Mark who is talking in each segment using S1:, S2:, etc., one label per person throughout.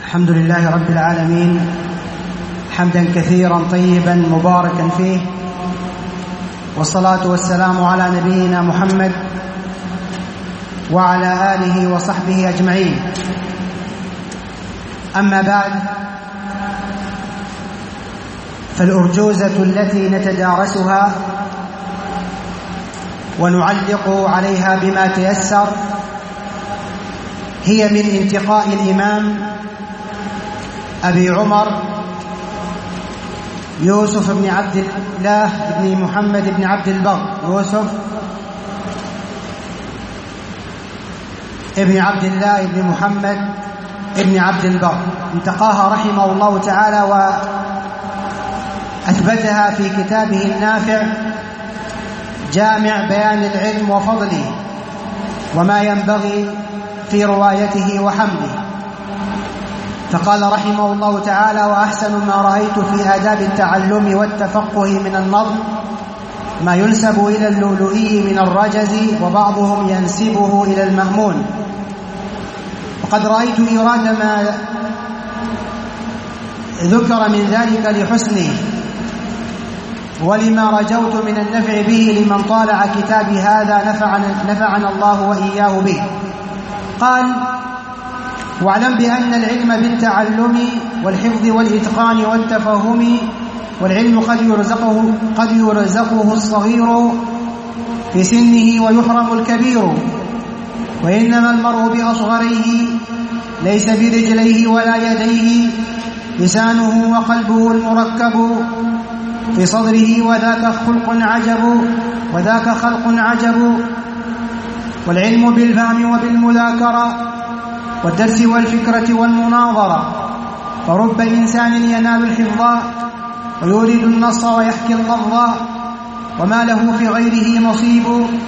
S1: الحمد لله رب العالمين حمدا كثيرا طيبا مباركا فيه، والصلاة والسلام على نبينا محمد وعلى آله وصحبه أجمعين. أما بعد، فالأرجوزة التي نتدارسها ونعلق عليها بما تيسر هي من انتقاء الإمام أبي عمر يوسف بن عبد الله بن محمد بن عبد البر، يوسف ابن عبد الله بن محمد ابن عبد البر، انتقاها رحمه الله تعالى وأثبتها في كتابه النافع جامع بيان العلم وفضله وما ينبغي في روايته وحمله. فقال رحمه الله تعالى: وأحسن ما رأيت في آداب التعلم والتفقه من النظم ما ينسب إلى اللؤلؤي من الرجز، وبعضهم ينسبه إلى المأمون. وقد رأيت إيراد ما ذكر من ذلك لحسنه ولما رجوت من النفع به لمن طالع كتابي هذا، نفعنا الله وإياه به. قال: واعلم بأن العلم بالتعلم والحفظ والإتقان والتفهم، والعلم قد يرزقه الصغير في سنه ويحرم الكبير، وإنما المرء بأصغريه ليس برجليه ولا يديه، لسانه وقلبه المركب في صدره، وذاك خلق عجب. والعلم بالفهم وبالمذاكرة والدرس والفكرة والمناظرة، فرب إنسان ينال الحفظ ويورد النص ويحكي اللفظ، وما له في غيره نصيب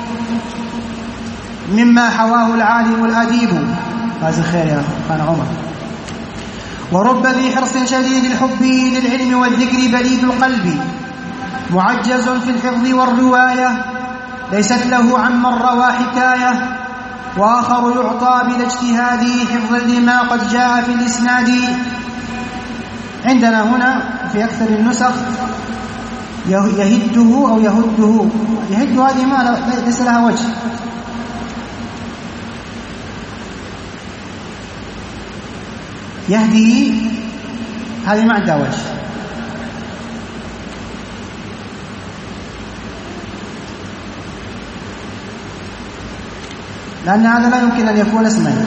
S1: مما حواه العالم الأديب. هذا خير يا أخوان عمر. ورب ذي حرص شديد الحب للعلم والذكر بليد القلب، معجز في الحفظ والرواية ليست له عن من روى حكاية، وآخر يعطى بلا اجتهاد حفظا لما قد جاء في الإسناد. عندنا هنا في أكثر النسخ يهده أو يهده. يهد هذه ما ليس لها وجه، يهدي هذه ما عندها وجه. لأن هذا لا يمكن أن يكون اسما،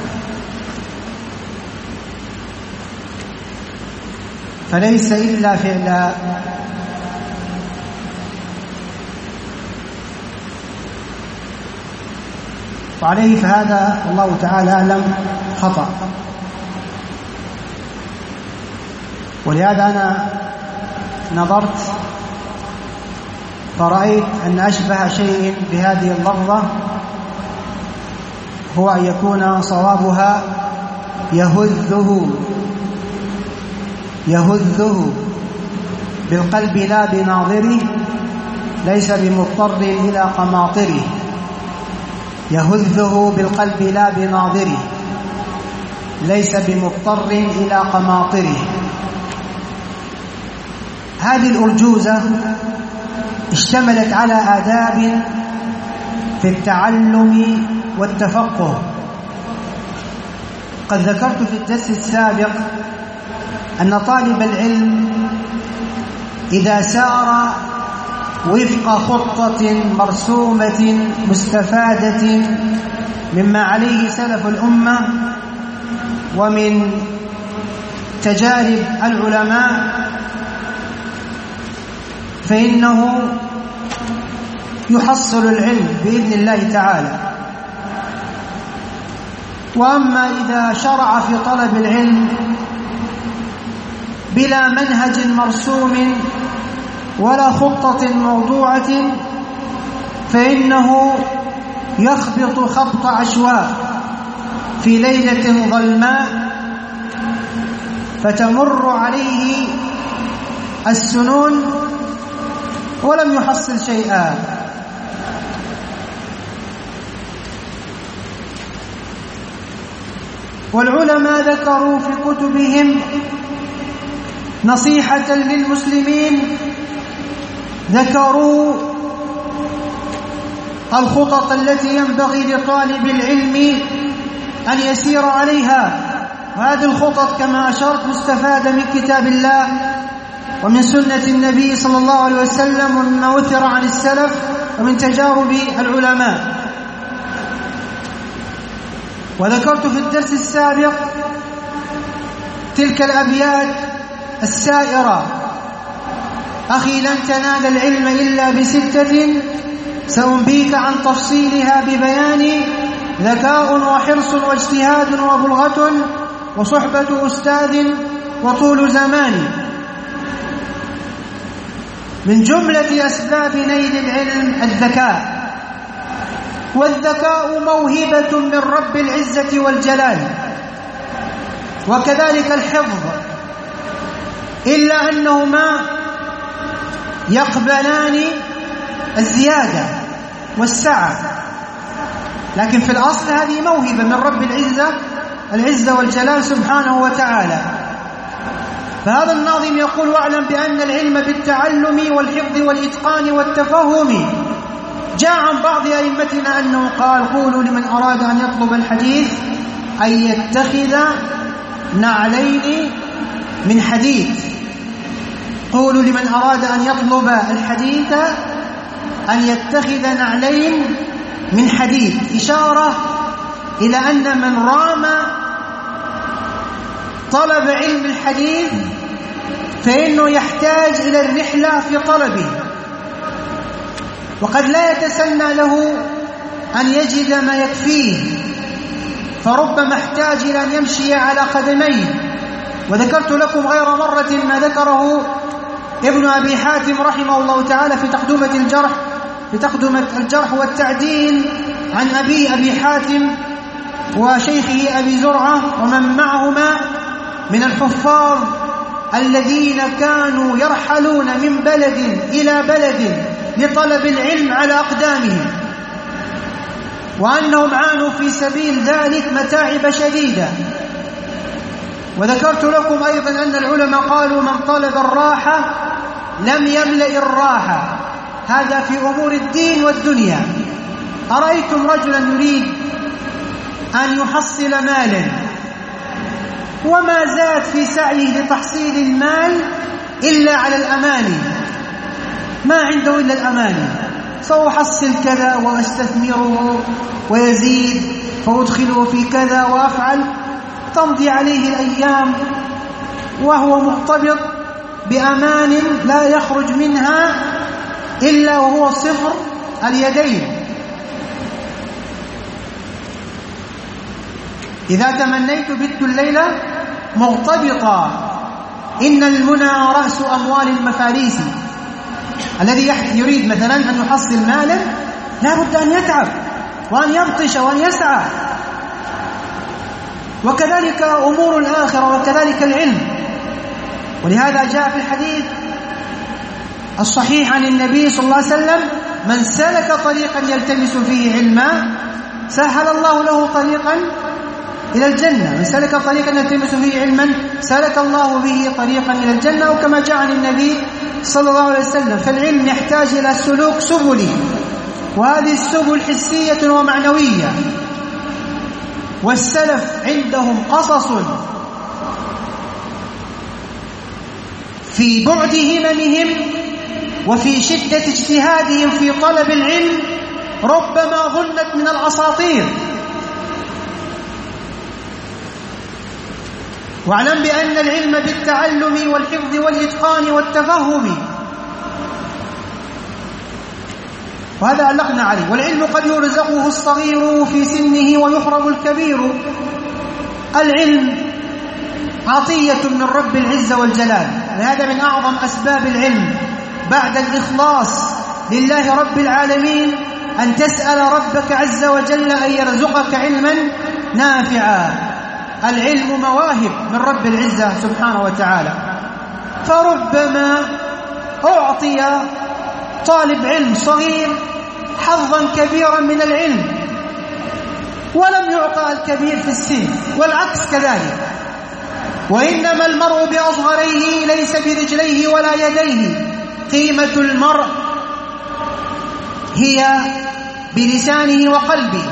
S1: فليس إلا فعلا. وعليه فهذا الله تعالى أعلم خطأ. ولهذا أنا نظرت فرأيت أن أشبه شيء بهذه اللفظة هو أن يكون صوابها يهذه بالقلب لا بناظره، ليس بمضطر إلى قماطره. يهذه بالقلب لا بناظره ليس بمضطر إلى قماطره. هذه الأرجوزة اشتملت على آداب في التعلم والتفقه. قد ذكرت في الدرس السابق أن طالب العلم إذا سار وفق خطة مرسومة مستفادة مما عليه سلف الأمة ومن تجارب العلماء، فإنه يحصل العلم بإذن الله تعالى. وأما إذا شرع في طلب العلم بلا منهج مرسوم ولا خطة موضوعة، فإنه يخبط خبط عشواء في ليلة ظلماء، فتمر عليه السنون ولم يحصل شيئا. والعلماء ذكروا في كتبهم نصيحة للمسلمين، ذكروا الخطط التي ينبغي لطالب العلم أن يسير عليها. وهذه الخطط كما أشرت مستفادة من كتاب الله ومن سنة النبي صلى الله عليه وسلم ومما أثر عن السلف ومن تجارب العلماء. وذكرت في الدرس السابق تلك الأبيات السائرة: أخي لن تنال العلم إلا بستة سأنبيك عن تفصيلها ببيان: ذكاء وحرص واجتهاد وبلغة وصحبة أستاذ وطول زمان. من جملة أسباب نيل العلم الذكاء، والذكاء موهبة من رب العزة والجلال، وكذلك الحفظ، إلا أنهما يقبلان الزيادة والسعة، لكن في الأصل هذه موهبة من رب العزة والجلال سبحانه وتعالى. فهذا الناظم يقول: واعلم بأن العلم بالتعلم والحفظ والإتقان والتفهم. جاء عن بعض أئمتنا أنه قال: قولوا لمن أراد أن يطلب الحديث أن يتخذ نعلين من حديد. قولوا لمن أراد أن يطلب الحديث أن يتخذ نعلين من حديد، إشارة إلى أن من رام طلب علم الحديث فإنه يحتاج إلى الرحلة في طلبه، وقد لا يتسنى له أن يجد ما يكفيه، فربما احتاج إلى أن يمشي على قدميه. وذكرت لكم غير مرة ما ذكره ابن أبي حاتم رحمه الله تعالى في تقدمة الجرح والتعديل عن أبي حاتم وشيخه أبي زرعة ومن معهما من الحفاظ الذين كانوا يرحلون من بلد إلى بلد لطلب العلم على أقدامهم، وأنهم عانوا في سبيل ذلك متاعب شديدة. وذكرت لكم أيضا أن العلماء قالوا: من طلب الراحة لم يملأ الراحة. هذا في أمور الدين والدنيا. أرأيتم رجلا يريد أن يحصل مالا وما زاد في سعيه لتحصيل المال إلا على الأماني، ما عنده إلا الأماني: سأحصل كذا وأستثمره ويزيد فأدخله في كذا وأفعل. تمضي عليه الأيام وهو مرتبط بأمان لا يخرج منها إلا وهو صفر اليدين. إذا تمنيت بت الليلة مغتبطا، إن المنى رأس أموال المفاريس. الذي يريد مثلا أن يحصل مالا لا بد أن يتعب وأن يبطش وأن يسعى، وكذلك أمور الآخرة وكذلك العلم. ولهذا جاء في الحديث الصحيح عن النبي صلى الله عليه وسلم: من سلك طريقا يلتمس فيه علما سهل الله له طريقا إلى الجنة. من سلك طريقا يلتمس فيه علما سلك الله به طريقا إلى الجنة، وكما جاء عن النبي صلى الله عليه وسلم. فالعلم يحتاج إلى سلوك سبل، وهذه السبل حسية ومعنوية. والسلف عندهم قصص في بعد هممهم وفي شدة اجتهادهم في طلب العلم ربما ظنت من الأساطير. واعلم بأن العلم بالتعلم والحفظ والإتقان والتفهم، وهذا علقنا عليه. والعلم قد يرزقه الصغير في سنه ويحرم الكبير. العلم عطية من رب العزة والجلال، وهذا من أعظم أسباب العلم بعد الإخلاص لله رب العالمين أن تسأل ربك عز وجل أن يرزقك علما نافعا. العلم مواهب من رب العزة سبحانه وتعالى، فربما أعطي طالب علم صغير حظا كبيرا من العلم، ولم يعطى الكبير في السن، والعكس كذلك. وإنما المرء بأصغريه ليس برجليه ولا يديه. قيمة المرء هي بلسانه وقلبه.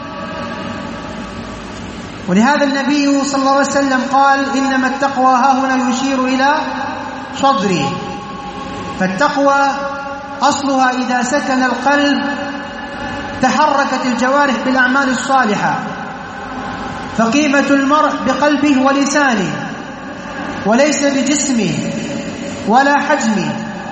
S1: ولهذا النبي صلى الله عليه وسلم قال: إنما التقوى هاهنا، يشير إلى صدره. فالتقوى أصلها إذا سكن القلب تحركت الجوارح بالأعمال الصالحة. فقيمة المرء بقلبه ولسانه، وليس بجسمه ولا حجمه.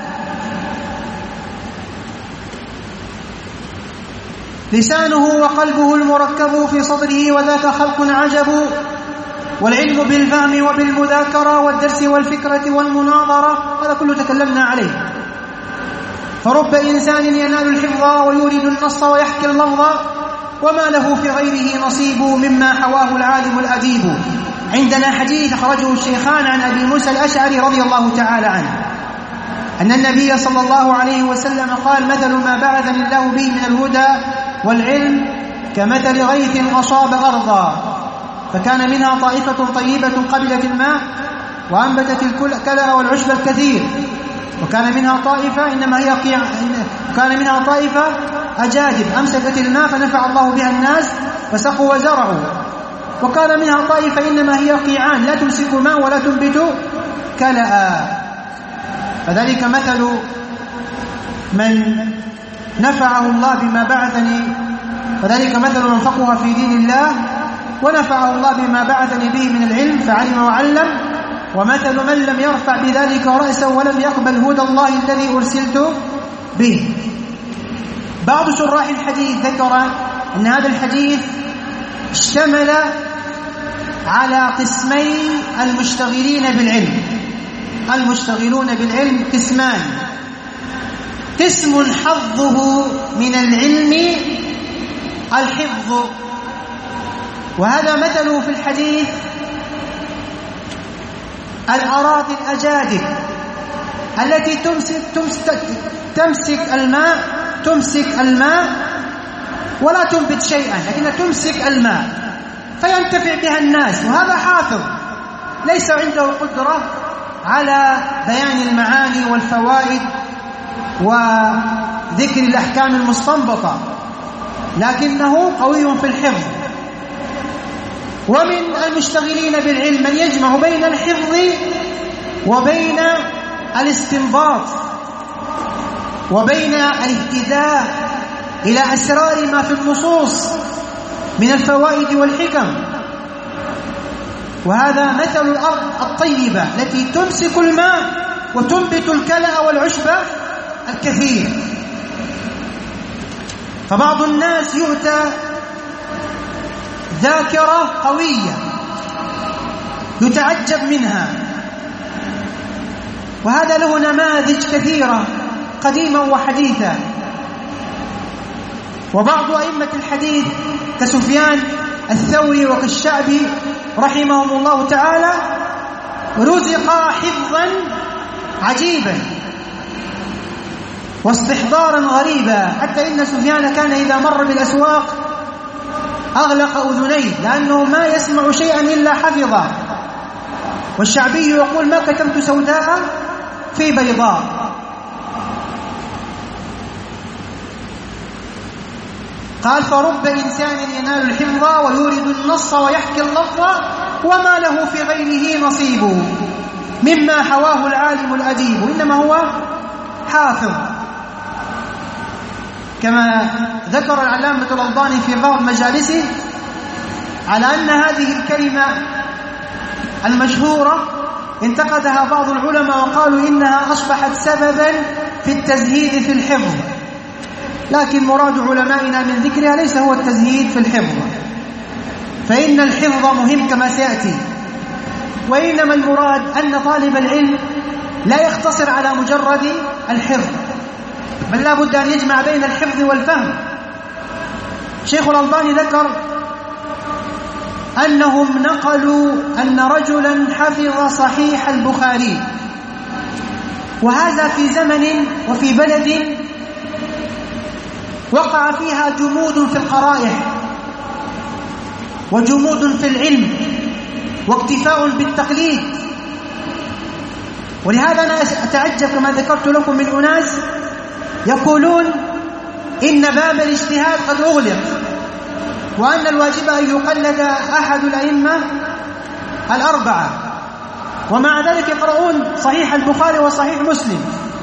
S1: لسانه وقلبه المركب في صدره، وذاك خلق عجب. والعلم بالفهم وبالمذاكرة والدرس والفكرة والمناظرة، هذا كله تكلمنا عليه. فرب إنسان ينال الحفظ ويورد النص ويحكي اللفظ، وما له في غيره نصيب مما حواه العالم الأديب. عندنا حديث أخرجه الشيخان عن أبي موسى الأشعري رضي الله تعالى عنه أن النبي صلى الله عليه وسلم قال: مثل ما بعثني الله به من الهدى والعلم كمثل غيث أصاب أرضا فكان منها طائفة طيبة قبلت الماء وأنبتت الكلأ والعشب الكثير، وكان منها طائفة كان منها طائفة أجادب أمسكت الماء فنفع الله بها الناس فسقوا وزرعوا، وكان منها طائفة إنما هي قيعان لا تمسك ماء ولا تنبت كلأ. فذلك مثل من نفعه الله بما بعثني، وذلك مثل من فقه في دين الله ونفعه الله بما بعثني به من العلم فعلم وعلم، ومثل من لم يرفع بذلك رأسه ولم يقبل هدى الله الذي أرسلت به. بعض شراح الحديث ذكر أن هذا الحديث اشتمل على قسمي المشتغلين بالعلم. المشتغلون بالعلم قسمان: قسم حظه من العلم الحفظ، وهذا مثله في الحديث الأراضي الأجادب التي تمسك الماء ولا تنبت شيئا، لكنها تمسك الماء فينتفع بها الناس، وهذا حافظ ليس عنده قدرة على بيان المعاني والفوائد وذكر الأحكام المستنبطة، لكنه قوي في الحفظ. ومن المشتغلين بالعلم من يجمع بين الحفظ وبين الاستنباط وبين الاهتداء إلى أسرار ما في النصوص من الفوائد والحكم. وهذا مثل الأرض الطيبة التي تمسك الماء وتنبت الكلأ والعشب الكثير. فبعض الناس يؤتى ذاكرة قوية يتعجب منها، وهذا له نماذج كثيرة قديما وحديثا. وبعض أئمة الحديث كسفيان الثوري وكالشعبي رحمهم الله تعالى رزقا حفظا عجيبا واستحضارا غريبا، حتى إن سفيان كان إذا مر بالأسواق أغلق أذنيه لأنه ما يسمع شيئا إلا حفظه. والشعبي يقول: ما كتمت سوداء في بيضاء. قال: فرب إنسان ينال الحفظ ويورد النص ويحكي اللفظ وما له في غيره نصيب مما حواه العالم الأديب، إنما هو حافظ. كما ذكر العلامة الألباني في بعض مجالسه على أن هذه الكلمة المشهورة انتقدها بعض العلماء وقالوا إنها أصبحت سببا في التزهيد في الحفظ، لكن مراد علمائنا من ذكرها ليس هو التزهيد في الحفظ، فإن الحفظ مهم كما سيأتي، وإنما المراد أن طالب العلم لا يقتصر على مجرد الحفظ، بل لا بد أن يجمع بين الحفظ والفهم. شيخ الألباني ذكر أنهم نقلوا أن رجلا حفظ صحيح البخاري، وهذا في زمن وفي بلد وقع فيها جمود في القرائح، وجمود في العلم واكتفاء بالتقليد. ولهذا أنا أتعجب كما ذكرت لكم من أناس يقولون إن باب الاجتهاد قد أغلق، وأن الواجب أن يقلد أحد الأئمة الأربعة، ومع ذلك يقرؤون صحيح البخاري وصحيح مسلم،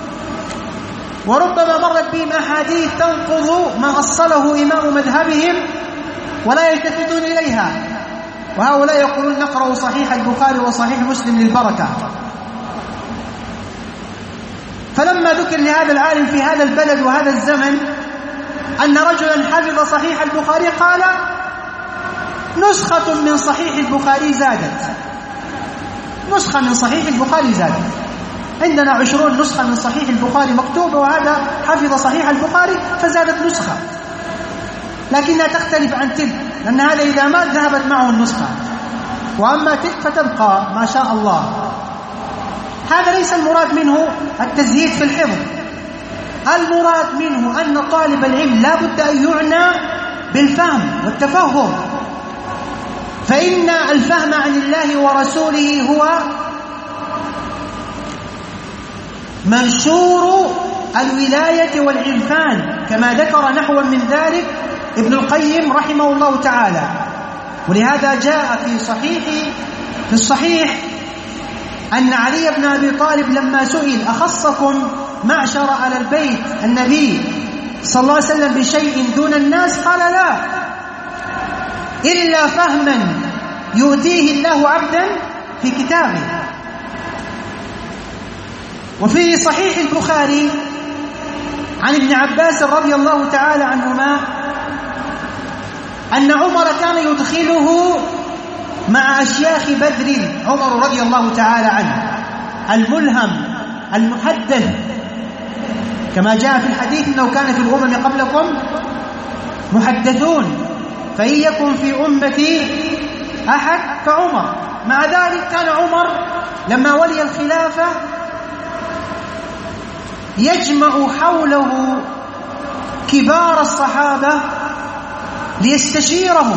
S1: وربما مرت بهم أحاديث تنقض ما أصله إمام مذهبهم ولا يلتفتون إليها، وهؤلاء يقولون نقرأ صحيح البخاري وصحيح مسلم للبركة. فلما ذكر لهذا العالم في هذا البلد وهذا الزمن أن رجلا حفظ صحيح البخاري قال نسخة من صحيح البخاري زادت، نسخة من صحيح البخاري زادت، عندنا 20 نسخة من صحيح البخاري مكتوبة، وهذا حفظ صحيح البخاري فزادت نسخة، لكنها تختلف عن تلك، لأن هذا إذا مات ذهبت معه النسخة، وأما تلك فتبقى ما شاء الله. هذا ليس المراد منه التزييد في الحفظ، المراد منه أن طالب العلم لا بد أن يعنى بالفهم والتفهم، فإن الفهم عن الله ورسوله هو منشور الولاية والعرفان، كما ذكر نحوا من ذلك ابن القيم رحمه الله تعالى. ولهذا جاء في الصحيح أن علي بن أبي طالب لما سئل أخصكم معشر على البيت النبي صلى الله عليه وسلم بشيء دون الناس؟ قال لا، إلا فهما يؤتيه الله عبدا في كتابه. وفي صحيح البخاري عن ابن عباس رضي الله تعالى عنهما أن عمر كان يدخله مع أشياخ بدر، عمر رضي الله تعالى عنه الملهم المحدث، كما جاء في الحديث إنه كان في الأمم قبلكم محدثون فإن يكن في أمتي أحد كعمر. مع ذلك كان عمر لما ولي الخلافة يجمع حوله كبار الصحابة ليستشيرهم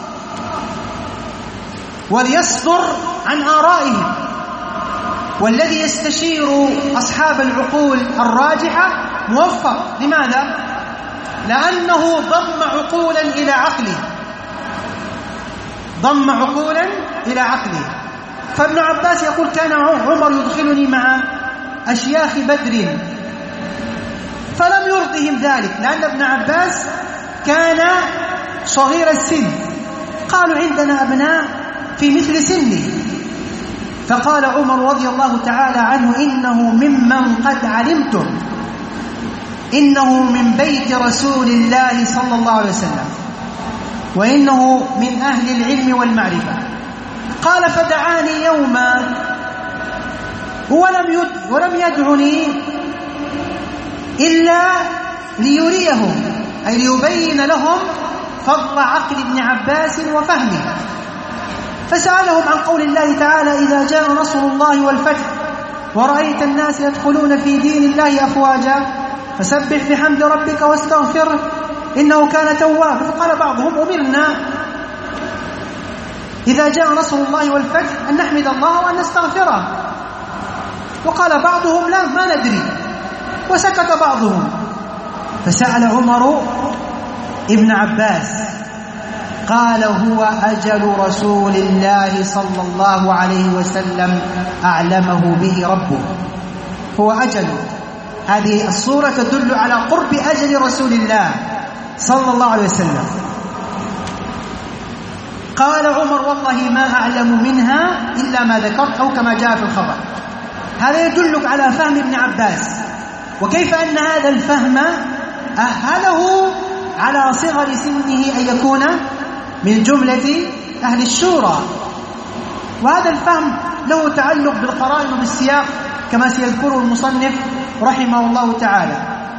S1: وليصدر عن آرائهم، والذي يستشير أصحاب العقول الراجحة موفق. لماذا؟ لأنه ضم عقولا إلى عقله، ضم عقولا إلى عقله. فابن عباس يقول كان عمر يدخلني مع أشياخ بدر، فلم يرضهم ذلك، لأن ابن عباس كان صغير السن، قالوا عندنا أبناء في مثل سنه. فقال عمر رضي الله تعالى عنه إنه ممن قد علمتم، إنه من بيت رسول الله صلى الله عليه وسلم، وإنه من أهل العلم والمعرفة. قال فدعاني يوما ولم يدعني إلا ليريهم، أي ليبين لهم فضل عقل ابن عباس وفهمه. فسألهم عن قول الله تعالى إذا جاء نصر الله والفتح ورأيت الناس يدخلون في دين الله أفواجا فسبح بحمد ربك واستغفره إنه كان توابا. فقال بعضهم أمرنا إذا جاء نصر الله والفتح أن نحمد الله وأن نستغفره، وقال بعضهم لا ما ندري، وسكت بعضهم. فسأل عمر ابن عباس قال هو أجل رسول الله صلى الله عليه وسلم أعلمه به ربه، هو أجل. هذه الصورة تدل على قرب أجل رسول الله صلى الله عليه وسلم. قال عمر والله ما أعلم منها إلا ما ذكرت، أو كما جاء في الخبر. هذا يدلك على فهم ابن عباس، وكيف أن هذا الفهم أهله على صغر سنه أن يكون من جملة أهل الشورى. وهذا الفهم له تعلق بالقرائن وبالسياق كما سيذكره المصنف رحمه الله تعالى.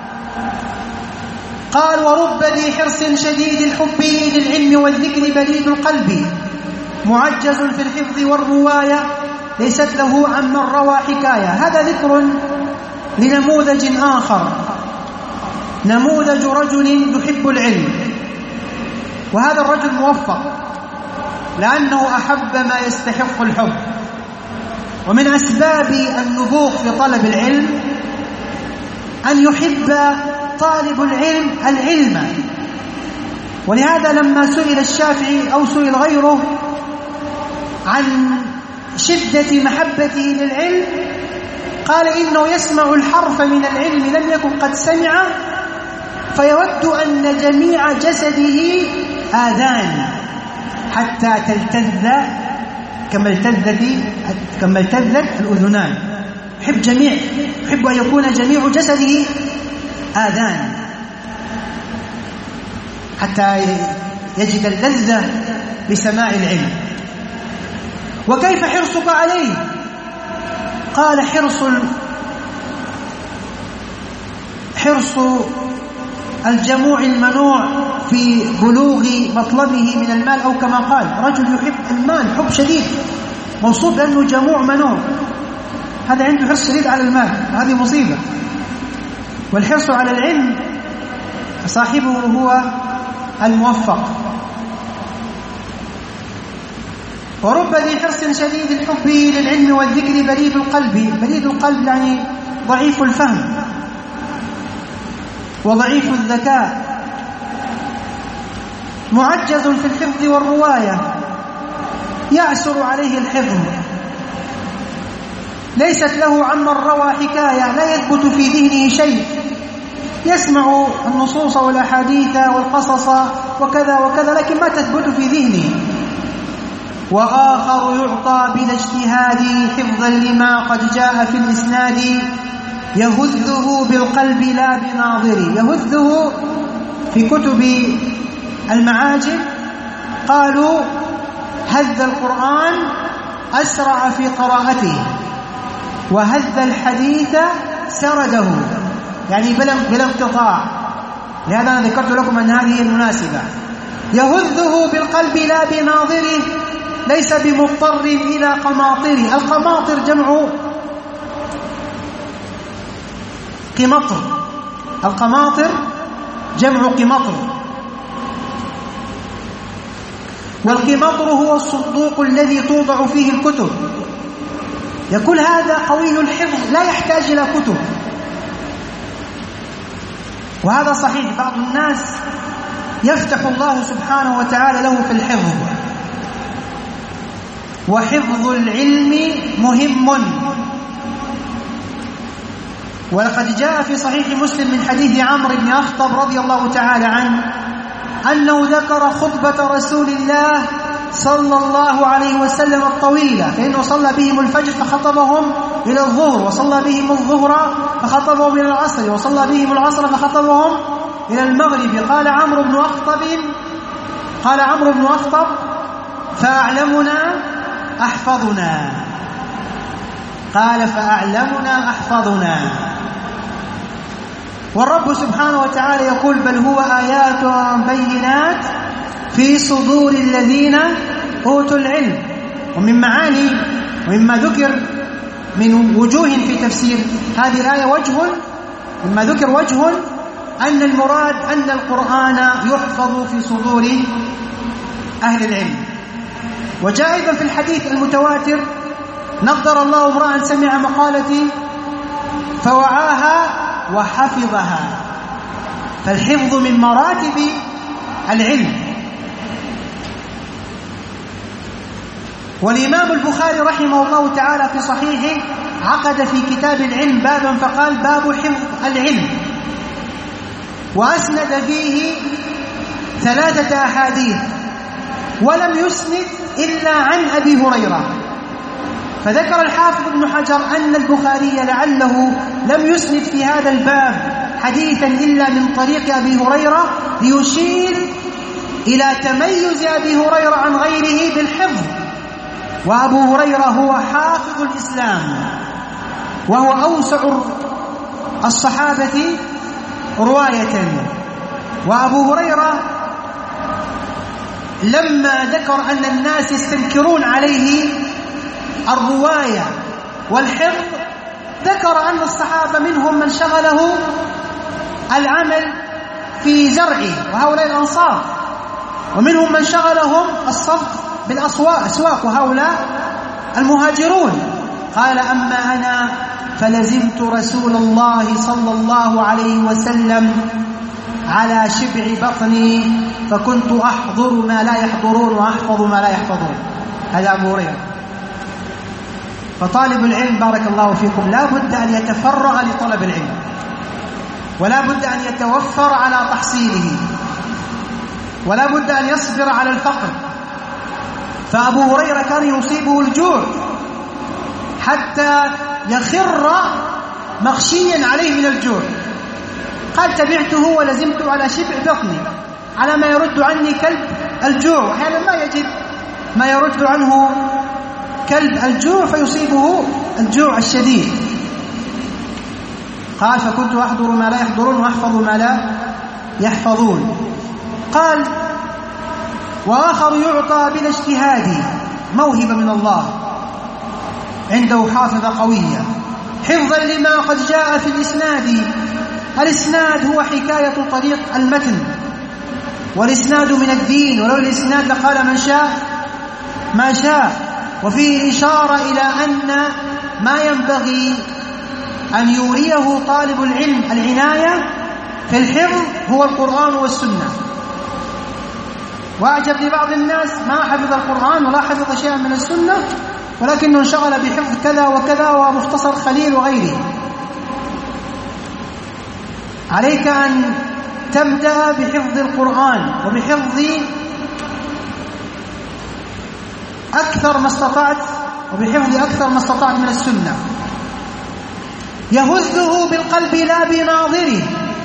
S1: قال ورب ذي حرص شديد الحب للعلم والذكر بليد القلب معجز في الحفظ والرواية ليست له عمن روى حكاية. هذا ذكر لنموذج آخر، نموذج رجل يحب العلم، وهذا الرجل موفق لأنه أحب ما يستحق الحب. ومن أسباب النبوغ في طلب العلم أن يحب طالب العلم العلم. ولهذا لما سئل الشافعي أو سئل غيره عن شدة محبته للعلم قال إنه يسمع الحرف من العلم لم يكن قد سمع فيود أن جميع جسده آذان حتى تلتذ كما التذت الأذنان. يحب أن يكون جميع جسده آذان حتى يجد اللذة بسماع العلم. وكيف حرصك عليه؟ قال حرص الجموع المنوع في بلوغ مطلبه من المال، أو كما قال رجل يحب المال حب شديد موصوف بأنه جموع منوع، هذا عنده حرص شديد على المال، هذه مصيبة. والحرص على العلم صاحبه هو الموفق. ورب ذي حرص شديد الحب للعلم والذكر بريد القلب يعني ضعيف الفهم وضعيف الذكاء، معجز في الحفظ والرواية، يعسر عليه الحفظ، ليست له عمن روى حكاية، لا يثبت في ذهنه شيء، يسمع النصوص والأحاديث والقصص وكذا وكذا لكن ما تثبت في ذهنه. وآخر يعطى بلا اجتهاد حفظا لما قد جاء في الإسناد، يهذه بالقلب لا بناظره. يهذه في كتب المعاجم قالوا هذ القرآن أسرع في قراءته، وهذ الحديث سرده يعني بلا انقطاع. لهذا أنا ذكرت لكم أن هذه المناسبة. يهذه بالقلب لا بناظره، ليس بمضطر إلى قماطره. القماطر جمع قمطر، القماطر جمع قمطر، والقمطر هو الصندوق الذي توضع فيه الكتب. يقول هذا قوي الحفظ لا يحتاج إلى كتب، وهذا صحيح. بعض الناس يفتح الله سبحانه وتعالى له في الحفظ، وحفظ العلم مهم. ولقد جاء في صحيح مسلم من حديث عمرو بن أخطب رضي الله تعالى عنه أنه ذكر خطبة رسول الله صلى الله عليه وسلم الطويلة، فإنه صلى بهم الفجر فخطبهم إلى الظهر، وصلى بهم الظهر فخطبهم إلى العصر، وصلى بهم العصر فخطبهم إلى المغرب. قال عمرو بن أخطب فأعلمنا أحفظنا، قال فأعلمنا أحفظنا. والرب سبحانه وتعالى يقول بل هو آيات بينات في صدور الذين أوتوا العلم. ومن معاني ومما ذكر من وجوه في تفسير هذه الآية وجه أن المراد أن القرآن يحفظ في صدور أهل العلم. وجاء أيضا في الحديث المتواتر نضر الله امرأ سمع مقالتي فوعاها وحفظها. فالحفظ من مراتب العلم. والإمام البخاري رحمه الله تعالى في صحيحه عقد في كتاب العلم بابا فقال باب حفظ العلم، وأسند فيه 3 أحاديث ولم يسند إلا عن أبي هريرة. فذكر الحافظ ابن حجر أن البخاري لعله لم يسند في هذا الباب حديثا إلا من طريق أبي هريرة ليشير إلى تميز أبي هريرة عن غيره بالحفظ. وأبو هريرة هو حافظ الإسلام وهو أوسع الصحابة رواية. وأبو هريرة لما ذكر أن الناس يستنكرون عليه الرواية والحفظ ذكر أن الصحابة منهم من شغله العمل في زرعه وهؤلاء الأنصار، ومنهم من شغلهم الصدق بالأسواق وهؤلاء المهاجرون. قال أما أنا فلزمت رسول الله صلى الله عليه وسلم على شبع بطني فكنت أحضر ما لا يحضرون وأحفظ ما لا يحفظون. هذا أبو هريرة. فطالب العلم بارك الله فيكم لا بد أن يتفرغ لطلب العلم، ولا بد أن يتوفر على تحصيله، ولا بد أن يصبر على الفقر. فأبو هريرة كان يصيبه الجوع حتى يخر مغشيا عليه من الجوع. قال تبعته ولزمت على شبع بطني، على ما يرد عني كلب الجوع. أحيانا ما يجد ما يرد عنه كلب الجوع فيصيبه الجوع الشديد. قال فكنت أحضر ما لا يحضرون وأحفظ ما لا يحفظون. قال وآخر يعطى بلا اجتهاد، موهبة من الله، عنده حافظة قوية حفظا لما قد جاء في الإسناد. الإسناد هو حكاية طريق المتن، والإسناد من الدين، ولو الإسناد لقال من شاء ما شاء. وفيه إشارة إلى أن ما ينبغي أن يوريه طالب العلم العناية في الحفظ هو القرآن والسنة. وأعجب لبعض الناس ما حفظ القرآن ولا حفظ شيئا من السنة، ولكنه انشغل بحفظ كذا وكذا ومختصر خليل وغيره. عليك أن تبدأ بحفظ القرآن وبحفظ أكثر ما استطعت، وبحفظ أكثر ما استطعت من السنة. يهزه بالقلب لا بناظره،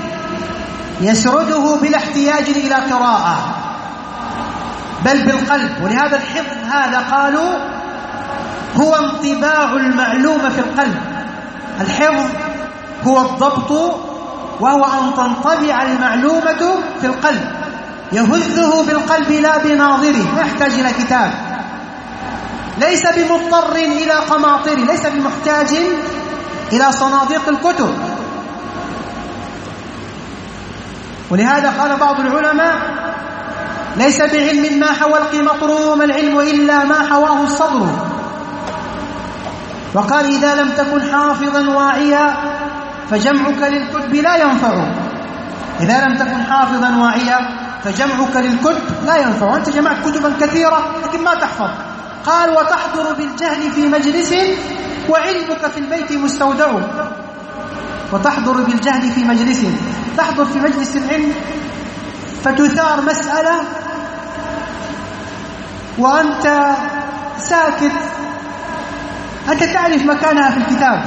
S1: يسرده بلا احتياج إلى قراءة بل بالقلب. ولهذا الحفظ هذا قالوا هو انطباع المعلومة في القلب. الحفظ هو الضبط، وهو أن تنطبع المعلومة في القلب. يهزه بالقلب لا بناظره، لا يحتاج إلى كتاب، ليس بمضطر إلى قماطر، ليس بمحتاج إلى صناديق الكتب. ولهذا قال بعض العلماء ليس بعلم ما حوى القمطر، ما العلم إلا ما حواه الصدر. وقال إذا لم تكن حافظا واعيا فجمعك للكتب لا ينفع. إذا لم تكن حافظا واعيا فجمعك للكتب لا ينفع. أنت جمعت كتبا كثيرة لكن ما تحفظ. قال وتحضر بالجهل في مجلس وعلمك في البيت مستودع. وتحضر بالجهل في مجلس، تحضر في مجلس العلم فتثار مسألة وأنت ساكت، أنت تعرف مكانها في الكتاب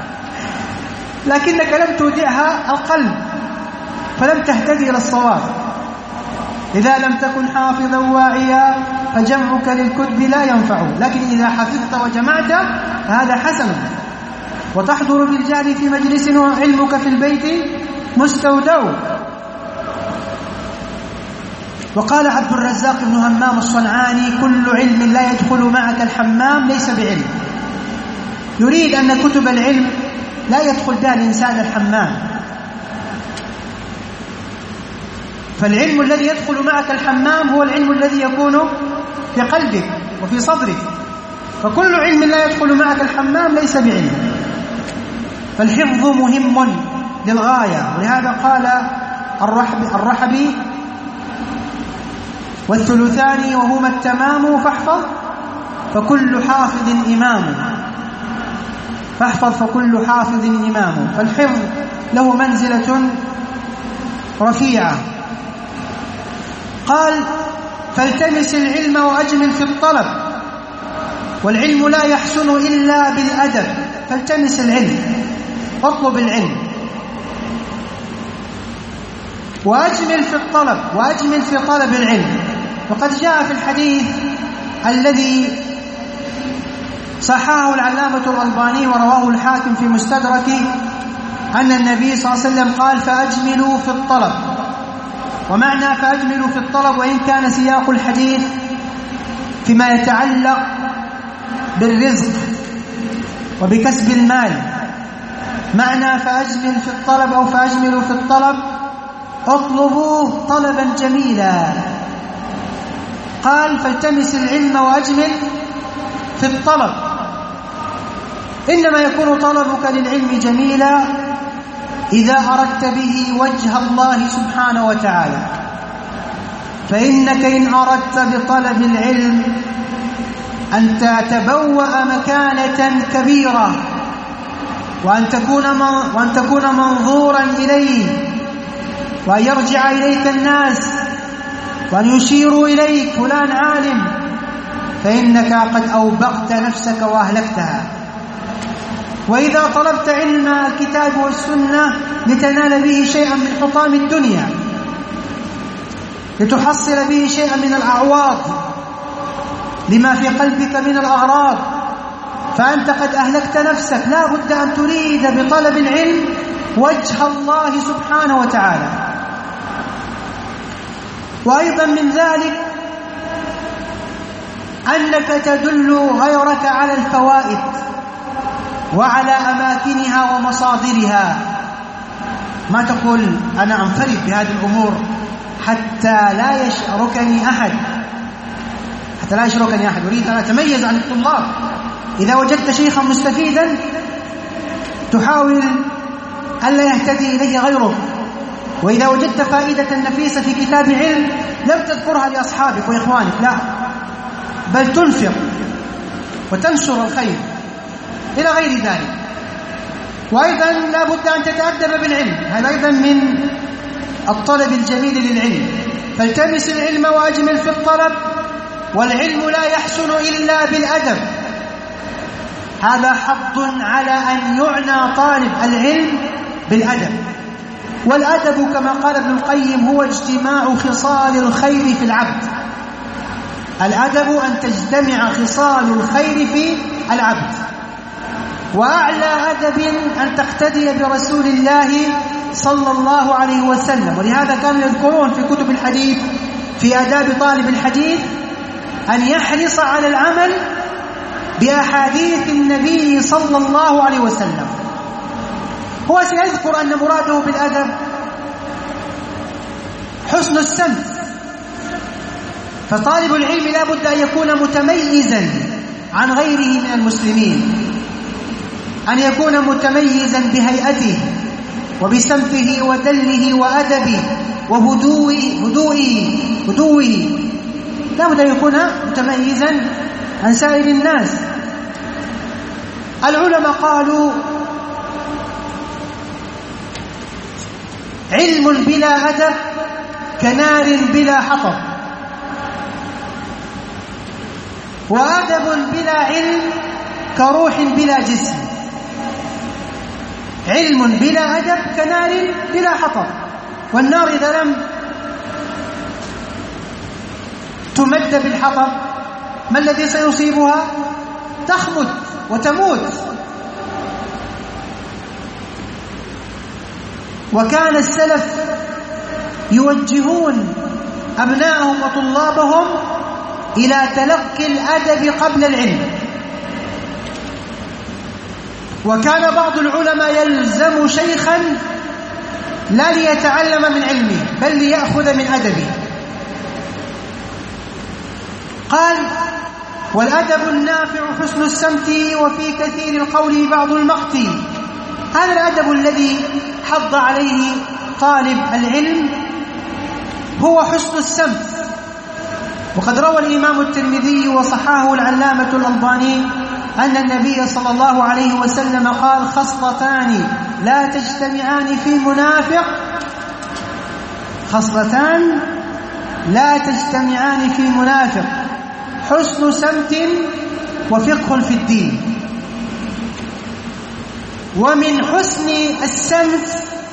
S1: لكنك لم تودعها القلب فلم تهتدي إلى الصواب. إذا لم تكن حافظا واعيا فجمعك للكتب لا ينفع، لكن إذا حفظت وجمعت هذا حسن. وتحضر بالجهل في مجلس وعلمك في البيت مستودع. وقال عبد الرزاق بن همام الصنعاني كل علم لا يدخل معك الحمام ليس بعلم. يريد أن كتب العلم لا يدخل بها الإنسان الحمام. فالعلم الذي يدخل معك الحمام هو العلم الذي يكون في قلبك وفي صدرك. فكل علم لا يدخل معك الحمام ليس بعلم. فالحفظ مهم للغاية. ولهذا قال الرحبي والثلثان وهما التمام فاحفظ فكل حافظ إمام. فاحفظ فكل حافظ إمام. فالحفظ له منزلة رفيعة. قال فالتمس العلم وأجمل في الطلب، والعلم لا يحسن إلا بالأدب. فالتمس العلم، اطلب العلم، وأجمل في الطلب، وأجمل في طلب العلم. وقد جاء في الحديث الذي صححه العلامة الألباني ورواه الحاكم في مستدركه أن النبي صلى الله عليه وسلم قال فأجملوا في الطلب. ومعنى فأجملوا في الطلب وإن كان سياق الحديث فيما يتعلق بالرزق وبكسب المال، معنى فأجمل في الطلب أو فأجملوا في الطلب اطلبوه طلبا جميلا. قال فالتمس العلم وأجمل في الطلب. إنما يكون طلبك للعلم جميلا إذا أردت به وجه الله سبحانه وتعالى، فإنك إن أردت بطلب العلم أن تتبوأ مكانة كبيرة وأن تكون منظورا إليه، وأن يرجع إليك الناس وأن يشيروا إليك فلان عالم، فإنك قد أوبقت نفسك وأهلكتها. وإذا طلبت علم الكتاب والسنة لتنال به شيئا من حطام الدنيا، لتحصل به شيئا من الأعواض لما في قلبك من الأغراض، فأنت قد أهلكت نفسك. لا بد أن تريد بطلب العلم وجه الله سبحانه وتعالى. وأيضا من ذلك أنك تدل غيرك على الفوائد وعلى أماكنها ومصادرها، ما تقول أنا أنفرد بهذه الأمور حتى لا يشاركني أحد، أريد أن أتميز عن الطلاب. إذا وجدت شيخا مستفيدا تحاول ألا يهتدي إليه غيره، وإذا وجدت فائدة نفيسة في كتاب علم لم تذكرها لأصحابك وإخوانك، لا، بل تنفق وتنشر الخير إلى غير ذلك. وأيضا لا بد أن تتأدب بالعلم، هذا أيضا من الطلب الجميل للعلم. فالتمس العلم وأجمل في الطلب، والعلم لا يحسن إلا بالأدب. هذا حظ على أن يعنى طالب العلم بالأدب. والأدب كما قال ابن القيم هو اجتماع خصال الخير في العبد. الأدب أن تجتمع خصال الخير في العبد. وأعلى أدب أن تقتدي برسول الله صلى الله عليه وسلم. ولهذا كانوا يذكرون في كتب الحديث في آداب طالب الحديث أن يحرص على العمل بأحاديث النبي صلى الله عليه وسلم. هو سيذكر أن مراده بالأدب حسن السمت، فطالب العلم لا بد أن يكون متميزا عن غيره من المسلمين، أن يكون متميزا بهيئته وبسمته ودله وأدبه وهدوئه، لا بد أن يكون متميزا عن سائر الناس. العلماء قالوا علم بلا أدب كنار بلا حطب، وأدب بلا علم كروح بلا جسم. علم بلا أدب كنار بلا حطب، والنار إذا لم تمد بالحطب ما الذي سيصيبها؟ تخمد وتموت. وكان السلف يوجهون أبناءهم وطلابهم إلى تلقي الأدب قبل العلم. وكان بعض العلماء يلزم شيخا لا ليتعلم من علمه بل ليأخذ من أدبه. قال والأدب النافع حسن السمت، وفي كثير القول بعض المقت. هذا الأدب الذي حض عليه طالب العلم هو حسن السمت. وقد روى الإمام الترمذي وصححه العلامة الألباني أن النبي صلى الله عليه وسلم قال خصلتان لا تجتمعان في منافق، خصلتان لا تجتمعان في منافق، حسن سمت وفقه في الدين. ومن حسن السمت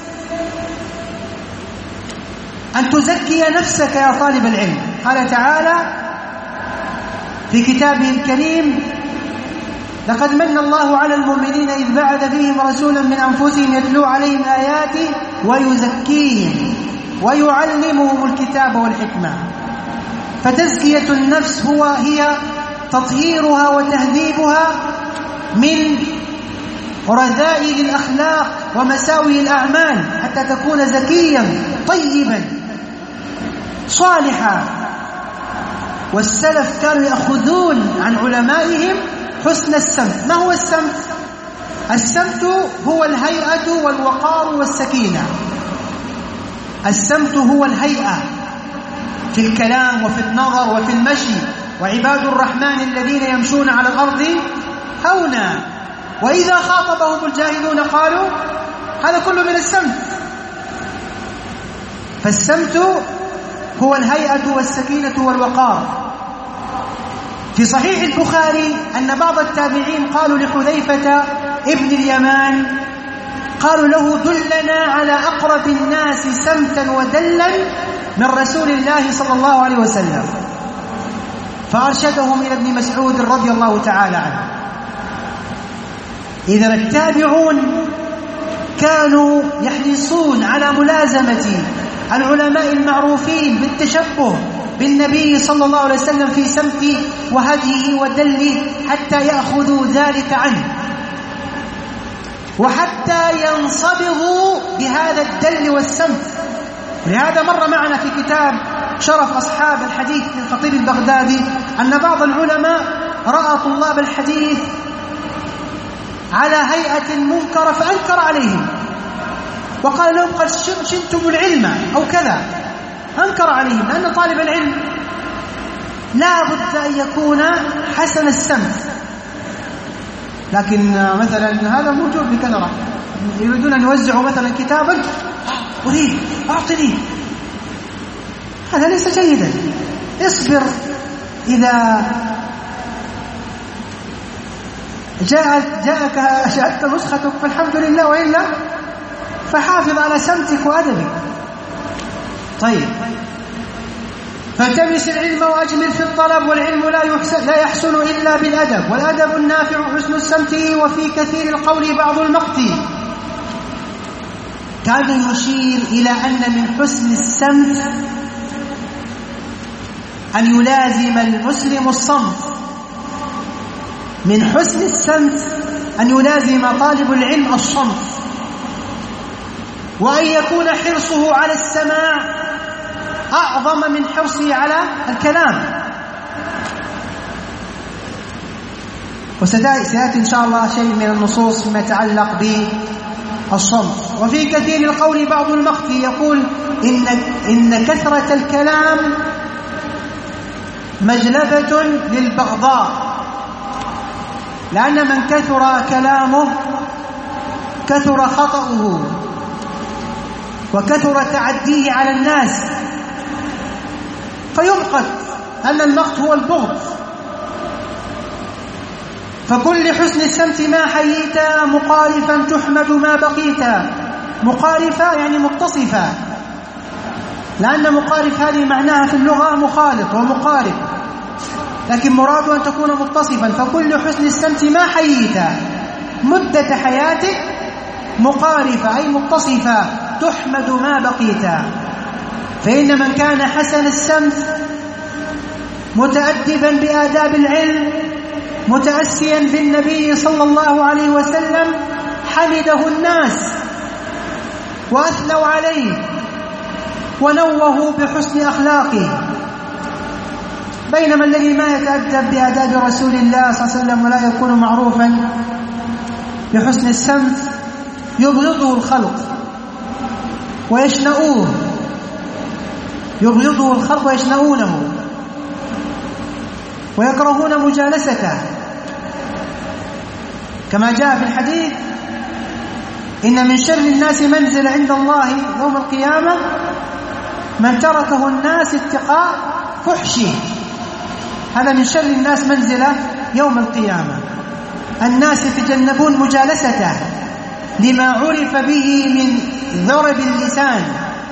S1: أن تزكي نفسك يا طالب العلم. قال تعالى في كتابه الكريم لقد من الله على المؤمنين إذ بعث فيهم رسولا من أنفسهم يتلو عليهم آياته ويزكيهم ويعلمهم الكتاب والحكمة. فتزكية النفس هي تطهيرها وتهذيبها من رذائل الأخلاق ومساوي الأعمال حتى تكون زكيا طيبا صالحا. والسلف كانوا يأخذون عن علمائهم حسن السمت. ما هو السمت؟ السمت هو الهيئة والوقار والسكينة. السمت هو الهيئة في الكلام وفي النظر وفي المشي. وعباد الرحمن الذين يمشون على الأرض هونا وإذا خاطبهم الجاهلون قالوا، هذا كله من السمت. فالسمت هو الهيئة والسكينة والوقار. في صحيح البخاري أن بعض التابعين قالوا لحذيفة ابن اليمان، قالوا له: دلنا على أقرب الناس سمتا ودلا من رسول الله صلى الله عليه وسلم. فأرشدهم إلى ابن مسعود رضي الله تعالى عنه. إذا التابعون كانوا يحرصون على ملازمة العلماء المعروفين بالتشبه بالنبي صلى الله عليه وسلم في سمته وهديه ودله حتى يأخذوا ذلك عنه، وحتى ينصبغوا بهذا الدل والسمت. لهذا مر معنا في كتاب شرف أصحاب الحديث للخطيب البغدادي أن بعض العلماء رأى طلاب الحديث على هيئة منكرة فأنكر عليهم وقال لهم: قد شنتم العلم أو كذا. أنكر عليهم، لأن طالب العلم لا بد أن يكون حسن السمت. لكن مثلا هذا موجود بكثرة، يريدون أن يوزعوا مثلا كتابا: أريد أعطني، هذا ليس جيدا. اصبر، إذا جاءت نسختك فالحمد لله، وإلا فحافظ على سمتك وأدبك. طيب، فالتمس العلم وأجمل في الطلب، والعلم لا يحسن إلا بالأدب، والأدب النافع حسن السمت، وفي كثير القول بعض المقت. كان يشير إلى أن من حسن السمت أن يلازم المسلم الصمت. من حسن السمت أن يلازم طالب العلم الصمت، وأن يكون حرصه على السماع أعظم من حرصه على الكلام. وسيأتي إن شاء الله شيء من النصوص فيما يتعلق بالصمت. وفي كثير القول بعض المقت، يقول إن كثرة الكلام مجلبة للبغضاء، لأن من كثر كلامه كثر خطأه وكثر تعديه على الناس، فيمقت، أن المقت هو البغض. فكل حسن السمت ما حييت، مقارفا تحمد ما بقيت. مقارفة يعني متصفة، لأن مقارف هذه معناها في اللغة مخالط ومقارب، لكن مراد أن تكون متصفا. فكل حسن السمت ما حييت، مدة حياتك مقارفة أي متصفة، تحمد ما بقيت. فإن من كان حسن السمت متأدبا بآداب العلم متأسيا بالنبي صلى الله عليه وسلم حمده الناس وأثنوا عليه ونوهوا بحسن أخلاقه. بينما الذي ما يتأدب بآداب رسول الله صلى الله عليه وسلم ولا يكون معروفا بحسن السمت يبغضه الخلق ويشنؤوه، يبغضه الخلق ويشنؤونه ويكرهون مجالسته، كما جاء في الحديث: إن من شر الناس منزل عند الله يوم القيامة من تركه الناس اتقاء فحشه. هذا من شر الناس منزلة يوم القيامة. الناس يتجنبون مجالسته لما عرف به من ضرب اللسان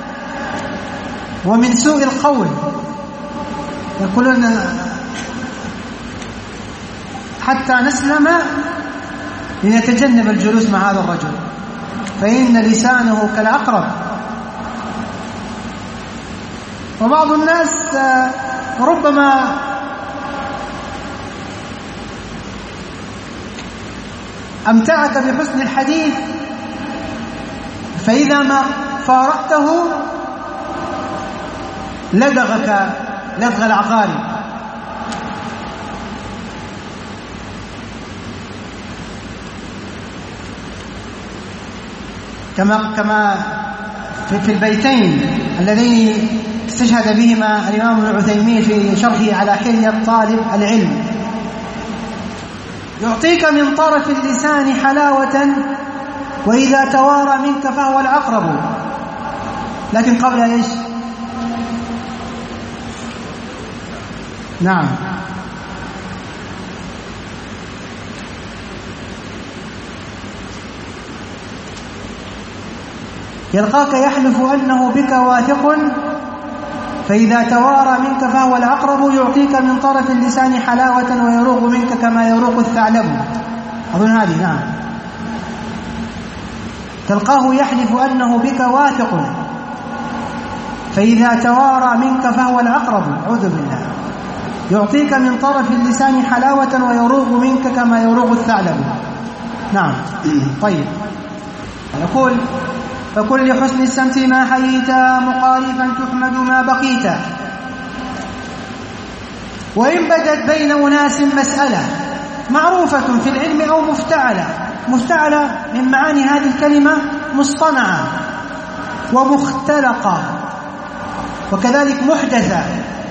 S1: ومن سوء القول. يقولون حتى نسلم لنتجنب الجلوس مع هذا الرجل، فإن لسانه كالعقرب. وبعض الناس ربما أمتعك بحسن الحديث، فإذا ما فارقته لدغك لدغ العقارب، كما في البيتين اللذين استشهد بهما الإمام ابن عثيمين في شرحه على حلية طالب العلم: يعطيك من طرف اللسان حلاوة وإذا توارى منك فهو العقرب. لكن قبل إيش؟ نعم، يلقاك يحلف أنه بك واثق فإذا توارى منك فهو العقرب. يعطيك من طرف اللسان حلاوة ويروغ منك كما يروغ الثعلب. أظن هذه. نعم، تلقاه يحلف أنه بك واثق فإذا توارى منك فهو العقرب. أعوذ بالله. يعطيك من طرف اللسان حلاوة ويروغ منك كما يروغ الثعلب. نعم. طيب، يقول: فكن لحسن السمت ما حييت مقارفا تحمد ما بقيت. وإن بدت بين أناس مسألة معروفة في العلم أو مفتعلة. مفتعلة من معاني هذه الكلمة مصطنعة ومختلقة وكذلك محدثة،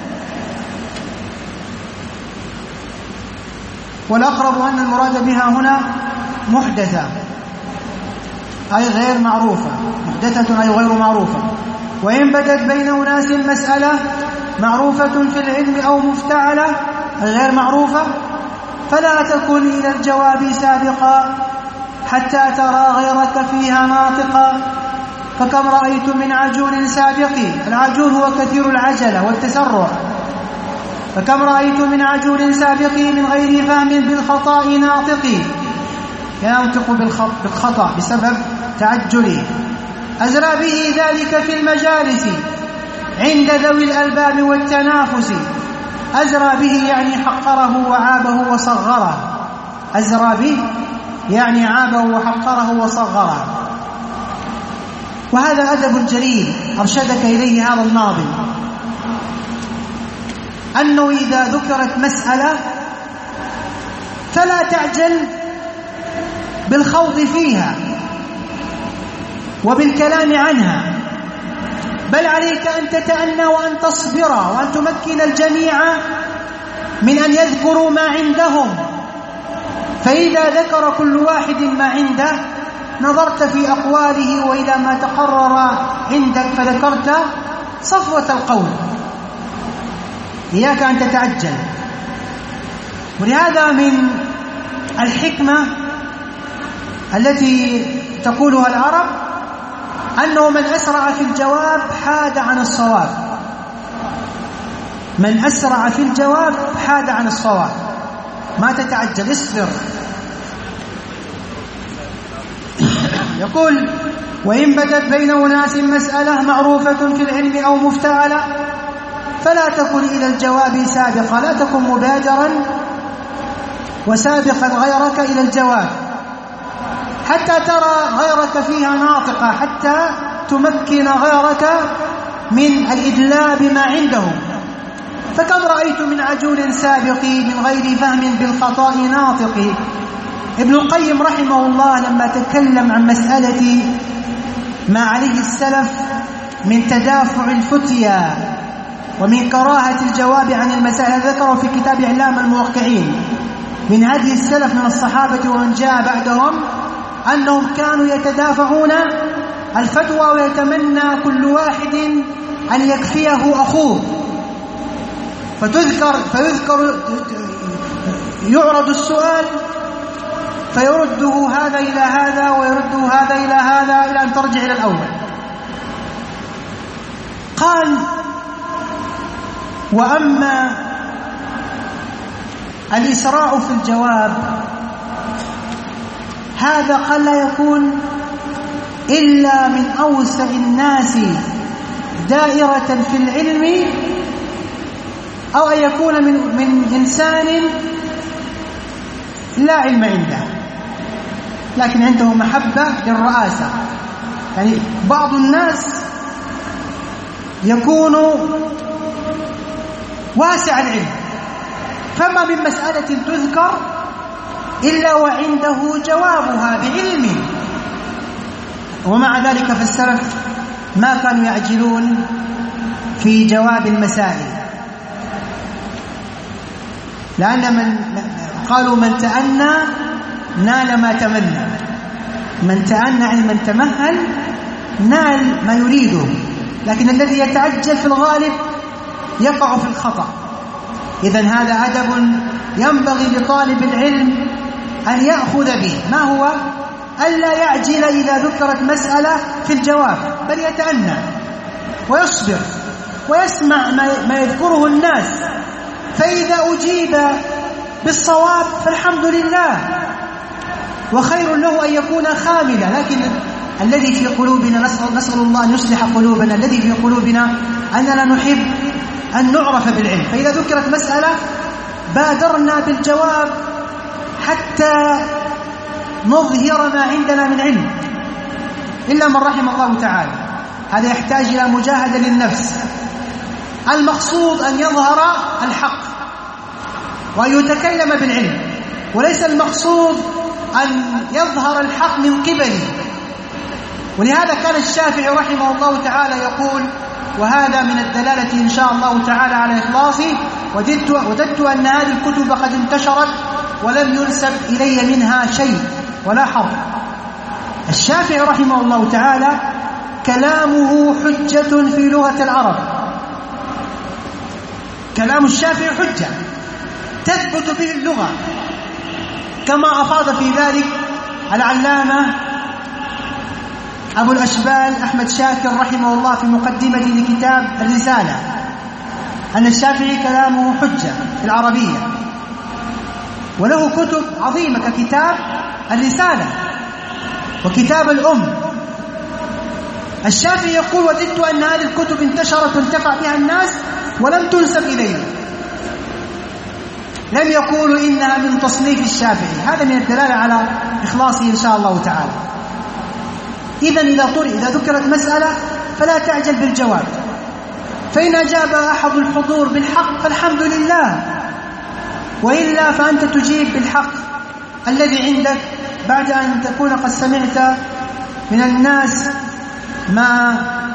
S1: والأقرب أن المراد بها هنا محدثة أي غير معروفة، محدثة أي غير معروفة. وإن بدت بين أناس مسألة معروفة في العلم أو مفتعلة غير معروفة فلا تكن إلى الجواب سابقا حتى ترى غيرك فيها ناطقا. فكم رأيت من عجول سابق، العجول هو كثير العجلة والتسرع. فكم رأيت من عجول سابق من غير فهم بالخطأ ناطق، ينطق بالخطأ بسبب تعجله. أزرى به ذلك في المجالس عند ذوي الألباب والتنافس. أزرى به يعني حقره وعابه وصغره. أزرى به يعني عابه وحقره وصغره. وهذا أدب جليل أرشدك إليه هذا الناظم، أنه إذا ذكرت مسألة فلا تعجل بالخوض فيها وبالكلام عنها، بل عليك أن تتأنى وأن تصبر وأن تمكن الجميع من أن يذكروا ما عندهم. فإذا ذكر كل واحد ما عنده نظرت في أقواله، وإذا ما تقرر عندك فذكرت صفوة القول. إياك أن تتعجل. ولهذا من الحكمة التي تقولها العرب أنه من أسرع في الجواب حاد عن الصواب. من أسرع في الجواب حاد عن الصواب. ما تتعجل، اصبر. يقول: وإن بدت بين أناس مسألة معروفة في العلم أو مفتعلة فلا تكن إلى الجواب سابقا. لا تكن مبادرا وسابقا غيرك إلى الجواب حتى ترى غيرك فيها ناطقة، حتى تمكن غيرك من الإدلاء بما عندهم. فكم رأيت من عجول سابق من غير فهم بالخطأ ناطق. ابن القيم رحمه الله لما تكلم عن مسألة ما عليه السلف من تدافع الفتيا ومن كراهة الجواب عن المسائل، ذكره في كتاب إعلام الموقعين من هدي السلف من الصحابة ومن جاء بعدهم أنهم كانوا يتدافعون الفتوى ويتمنى كل واحد أن يكفيه أخوه، فيذكر يعرض السؤال فيرده هذا إلى هذا ويرده هذا إلى هذا إلى أن ترجع إلى الأول. قال: وأما الإسراع في الجواب هذا قد لا يكون إلا من أوسع الناس دائرة في العلم، أو أن يكون من إنسان لا علم عنده لكن عنده محبة للرئاسة. يعني بعض الناس يكون واسع العلم، فما من مسألة تذكر إلا وعنده جوابها بعلم، ومع ذلك فالسلف ما كانوا يعجلون في جواب المسائل، لأن قالوا من تأنى نال ما تمنى. من تأنى يعني من تمهل نال ما يريده، لكن الذي يتعجل في الغالب يقع في الخطأ. إذن هذا أدب ينبغي لطالب العلم أن يأخذ به. ما هو؟ ألا يعجل إذا ذكرت مسألة في الجواب، بل يتأنى ويصبر ويسمع ما يذكره الناس، فإذا أجيب بالصواب فالحمد لله، وخير له أن يكون خاملا. لكن الذي في قلوبنا، نسأل الله أن يصلح قلوبنا، الذي في قلوبنا أننا نحب أن نعرف بالعلم، فإذا ذكرت مسألة بادرنا بالجواب حتى نظهر ما عندنا من علم، إلا من رحم الله تعالى. هذا يحتاج إلى مجاهدة للنفس. المقصود أن يظهر الحق وأن يتكلم بالعلم، وليس المقصود أن يظهر الحق من قبله. ولهذا كان الشافعي رحمه الله تعالى يقول، وهذا من الدلالة إن شاء الله تعالى على إخلاصي: وددت أن هذه الكتب قد انتشرت ولم ينسب إلي منها شيء ولا حرف. الشافعي رحمه الله تعالى كلامه حجة في لغة العرب، كلام الشافعي حجة تثبت به اللغة، كما أفاض في ذلك العلامة أبو الأشبال أحمد شاكر رحمه الله في مقدمة لكتاب الرسالة، أن الشافعي كلامه حجة في العربية، وله كتب عظيمة ككتاب الرسالة وكتاب الأم. الشافعي يقول: وددت أن هذه الكتب انتشرت وانتفع بها الناس ولم تنسب إليه. لم يقولوا إنها من تصنيف الشافعي. هذا من الدلالة على إخلاصه إن شاء الله تعالى. إذن إذا ذكرت مسألة فلا تعجل بالجواب، فإن أجاب أحد الحضور بالحق فالحمد لله، وإلا فأنت تجيب بالحق الذي عندك بعد أن تكون قد سمعت من الناس ما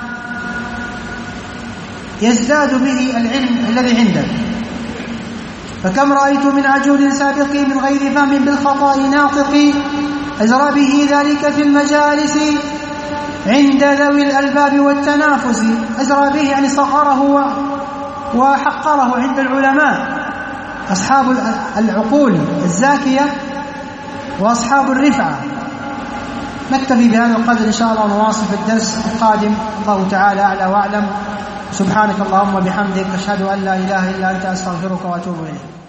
S1: يزداد به العلم الذي عندك. فكم رأيت من عجول سابق من غير فهم بالخطأ ناطق، أجرى به ذلك في المجالس عند ذوي الألباب والتنافس. أجرى به يعني صغره وحقره عند العلماء أصحاب العقول الزاكية وأصحاب الرفعة. نكتفي بهذا القدر إن شاء الله ونواصل في الدرس القادم. الله تعالى أعلى وأعلم. سبحانك اللهم وبحمدك، أشهد أن لا إله إلا أنت، أستغفرك وأتوب إليك.